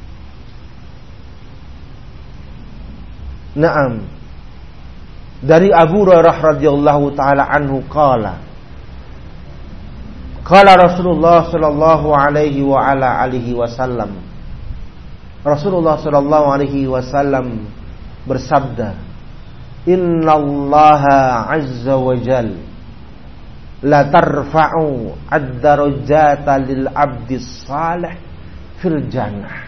Naam, dari Abu Hurairah radhiyallahu taala anhu qala, Qala Rasulullah sallallahu alaihi wa ala alihi wasallam. Rasulullah sallallahu alaihi wasallam bersabda, "Innallaha azza wa jalla la tarfa'u ad-darajata lil 'abdi salih fil jannah."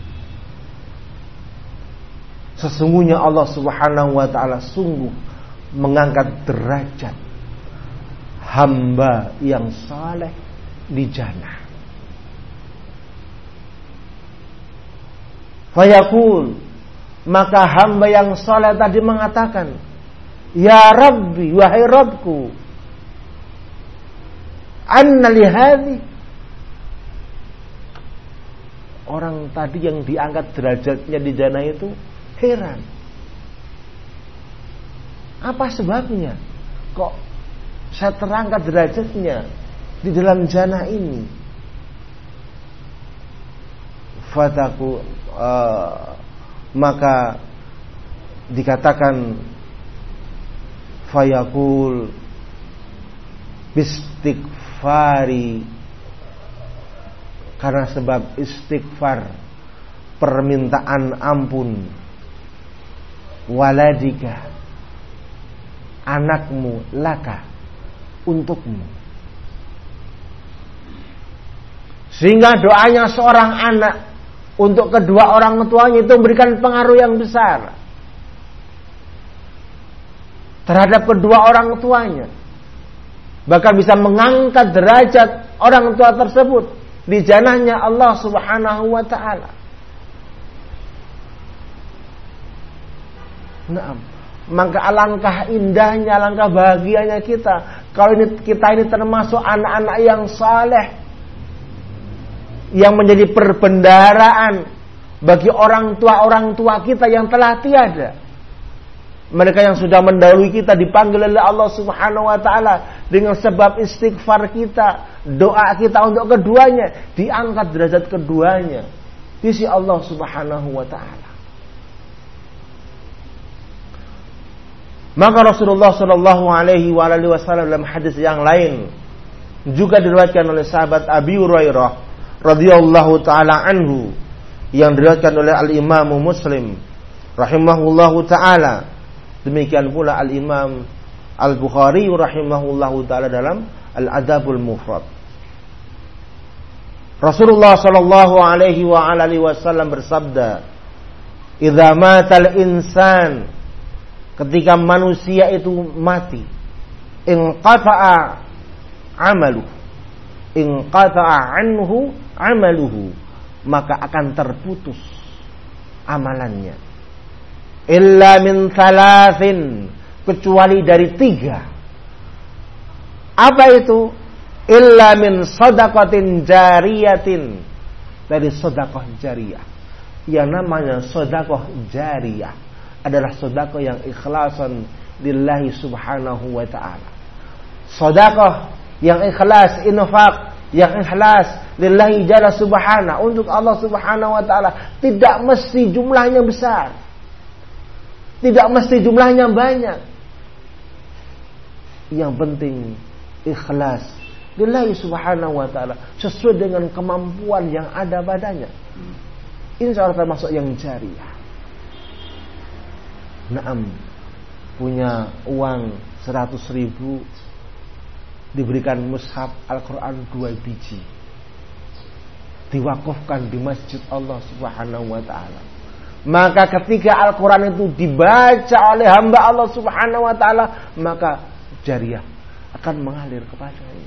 Sesungguhnya Allah Subhanahu wa taala sungguh mengangkat derajat hamba yang saleh di jannah. Fayaqul, maka hamba yang saleh tadi mengatakan, "Ya Rabbi, wahai Rabbku, anna li hadhi." Orang tadi yang diangkat derajatnya di jannah itu heran. Apa sebabnya? Kok saya terangkat derajatnya di dalam jannah ini? Maka dikatakan fayaqul bistighfari, karena sebab istighfar, permintaan ampun, waladika, anakmu, laka, untukmu. Sehingga doanya seorang anak untuk kedua orang tuanya itu memberikan pengaruh yang besar terhadap kedua orang tuanya, bahkan bisa mengangkat derajat orang tua tersebut di jannahnya Allah Subhanahu wa ta'ala. Nah, maka alangkah indahnya, alangkah bahagianya kita kalau kita ini termasuk anak-anak yang saleh, yang menjadi perbendaharaan bagi orang tua kita yang telah tiada. Mereka yang sudah mendahului kita dipanggil oleh Allah Subhanahu wa taala dengan sebab istighfar kita, doa kita untuk keduanya, diangkat derajat keduanya di sisi Allah Subhanahu wa taala. Maka Rasulullah sallallahu alaihi wasallam dalam hadis yang lain juga diriwayatkan oleh sahabat Abi Hurairah radhiyallahu taala anhu, yang diriwayatkan oleh al-Imam Muslim rahimahullahu taala, demikian pula al-Imam Al-Bukhari rahimahullahu taala dalam Al-Adabul Mufrad. Rasulullah sallallahu alaihi wa alihi wasallam bersabda, "Idza matal insan," ketika manusia itu mati, inqata'a amaluhu, inqata'a anhu amaluhu, maka akan terputus amalannya. Illa min thalathin, kecuali dari 3. Apa itu? Illa min sadaqatin jariyatin, dari sedekah jariyah. Yang namanya sedekah jariyah adalah sedekah yang ikhlasan lillahi subhanahu wa ta'ala. Sedekah yang ikhlas, infak yang ikhlas lillahi jalla subhanahu, untuk Allah Subhanahu wa ta'ala. Tidak mesti jumlahnya besar, tidak mesti jumlahnya banyak. Yang penting ikhlas lillahi subhanahu wa ta'ala, sesuai dengan kemampuan yang ada padanya. Insya Allah termasuk yang jariyah. Naam, punya uang 100.000, diberikan mushaf Al-Quran 2 biji, diwakafkan di masjid Allah Subhanahu wa ta'ala. Maka ketika Al-Quran itu dibaca oleh hamba Allah Subhanahu wa ta'ala, maka jariyah akan mengalir kepadanya.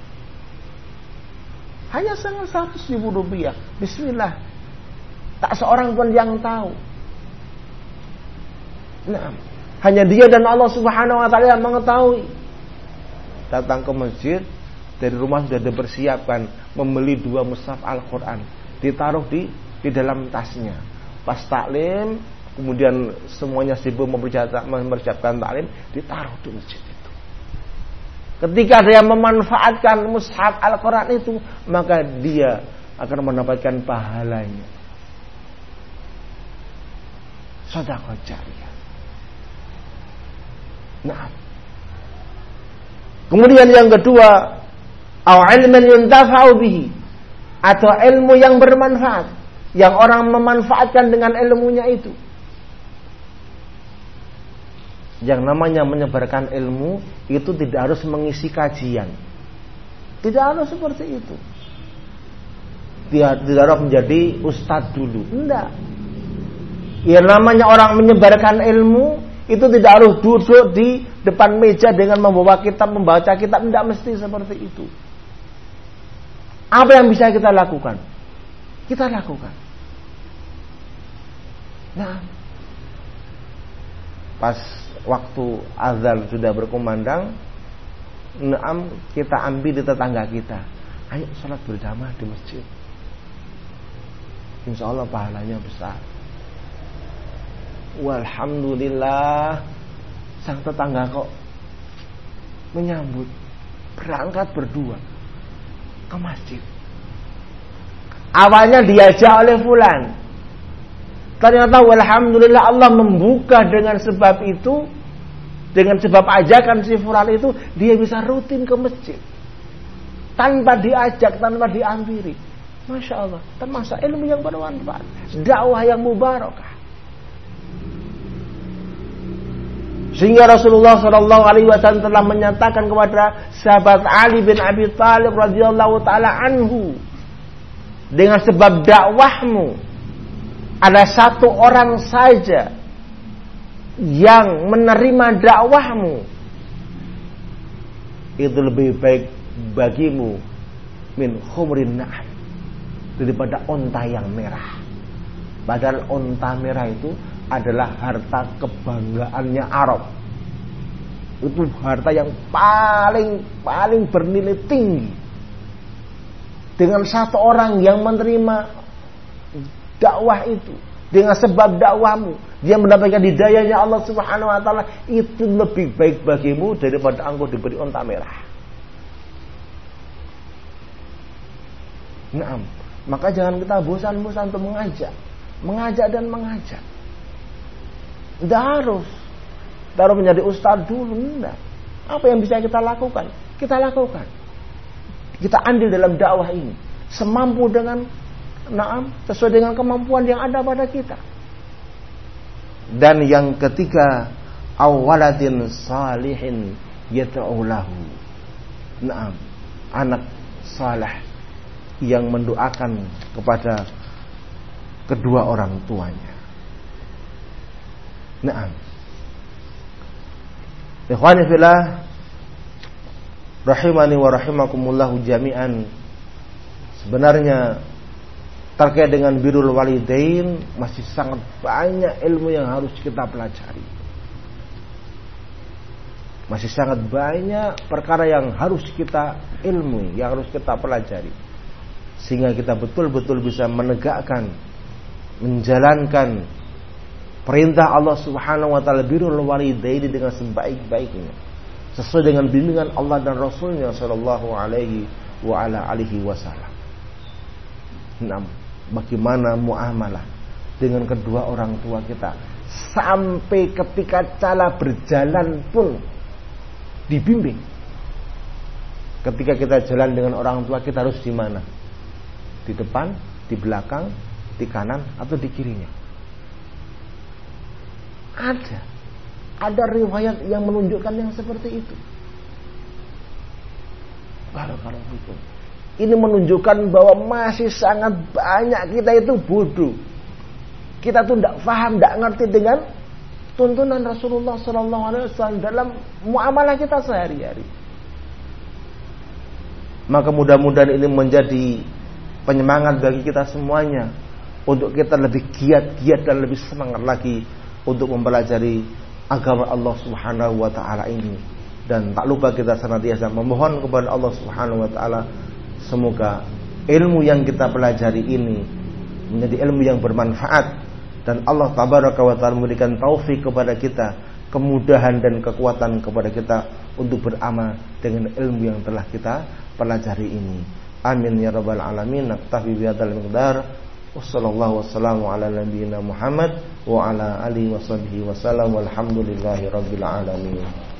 Hanya sangat 100.000 rupiah, bismillah, tak seorang pun yang tahu. Nah, hanya dia dan Allah Subhanahu wa ta'ala yang mengetahui. Datang ke masjid, dari rumah sudah dipersiapkan, membeli 2 mushaf Al-Quran, ditaruh di dalam tasnya. Pas taklim, kemudian semuanya sibuk mempersiapkan taklim, ditaruh di masjid itu. Ketika dia memanfaatkan mushaf Al-Quran itu, maka dia akan mendapatkan pahalanya. Sedekah jariyah. Nah, kemudian yang kedua, Au ilmin yuntafa'u bihi, atau ilmu yang bermanfaat, yang orang memanfaatkan dengan ilmunya itu. Yang namanya menyebarkan ilmu itu tidak harus mengisi kajian. Tidak harus seperti itu. Tidak harus menjadi ustadz dulu. Enggak. Yang namanya orang menyebarkan ilmu itu tidak harus duduk di depan meja dengan membawa kitab, membaca kitab. Enggak mesti seperti itu. Apa yang bisa kita lakukan? Kita lakukan. Nah, pas waktu azan sudah berkumandang, kita ambil di tetangga kita. Ayo sholat berjamaah di masjid. Insya Allah pahalanya besar. Walhamdulillah, sang tetangga kok menyambut, berangkat berdua ke masjid. Awalnya diajak oleh fulan. Ternyata walhamdulillah Allah membuka dengan sebab itu, dengan sebab ajakan si fulan itu, dia bisa rutin ke masjid tanpa diajak, tanpa diampiri. Masya Allah, termasuk ilmu yang bermanfaat, dakwah yang mubarakah. Sehingga Rasulullah SAW telah menyatakan kepada sahabat Ali bin Abi Thalib radhiyallahu taala anhu, dengan sebab dakwahmu ada satu orang saja yang menerima dakwahmu, itu lebih baik bagimu min khumrin na'am, daripada onta yang merah. Padahal onta merah itu adalah harta kebanggaannya Arab. Itu harta yang paling bernilai tinggi. Dengan satu orang yang menerima dakwah itu, dengan sebab dakwahmu dia mendapatkan hidayahnya Allah Subhanahu wa taala, itu lebih baik bagimu daripada engkau diberi onta merah. Nah, maka jangan kita bosan-bosan untuk mengajak dan mengajak. Tidak harus menjadi ustaz dulu, enggak. Apa yang bisa kita lakukan? Kita lakukan. Kita andil dalam dakwah ini semampu dengan sesuai dengan kemampuan yang ada pada kita. Dan yang ketiga, awaladin salihin yad'u lahu. Anak saleh yang mendoakan kepada kedua orang tuanya. Ikhwani fillah, rahimani wa rahimakumullahu jami'an. Sebenarnya terkait dengan birrul walidain masih sangat banyak ilmu yang harus kita pelajari. Masih sangat banyak perkara yang harus kita ilmui, yang harus kita pelajari, sehingga kita betul-betul bisa menegakkan, menjalankan perintah Allah Subhanahu wa taala birrul walidain dengan sebaik-baiknya, sesuai dengan bimbingan Allah dan Rasulnya sallallahu alaihi wa ala alihi wasallam. Bagaimana muamalah dengan kedua orang tua kita, sampai ketika cara berjalan pun dibimbing. Ketika kita jalan dengan orang tua, kita harus di mana? Di depan, di belakang, di kanan, atau di kirinya? Ada riwayat yang menunjukkan yang seperti itu. Barakallahu fikum. Ini menunjukkan bahwa masih sangat banyak kita itu bodoh. Kita tuh tidak paham, tidak ngerti dengan tuntunan Rasulullah SAW dalam muamalah kita sehari-hari. Maka mudah-mudahan ini menjadi penyemangat bagi kita semuanya, untuk kita lebih giat dan lebih semangat lagi untuk mempelajari agama Allah Subhanahu wa taala ini. Dan tak lupa kita senantiasa memohon kepada Allah Subhanahu wa taala, semoga ilmu yang kita pelajari ini menjadi ilmu yang bermanfaat, dan Allah tabaraka wa taala memberikan taufik kepada kita, kemudahan dan kekuatan kepada kita untuk beramal dengan ilmu yang telah kita pelajari ini. Amin ya rabbal alamin. Naktafi bihadzal miqdar. Wassallallahu wassalamu ala nabiyyina Muhammad wa ala alihi washabbihi wasallam. Walhamdulillahi rabbil alamin.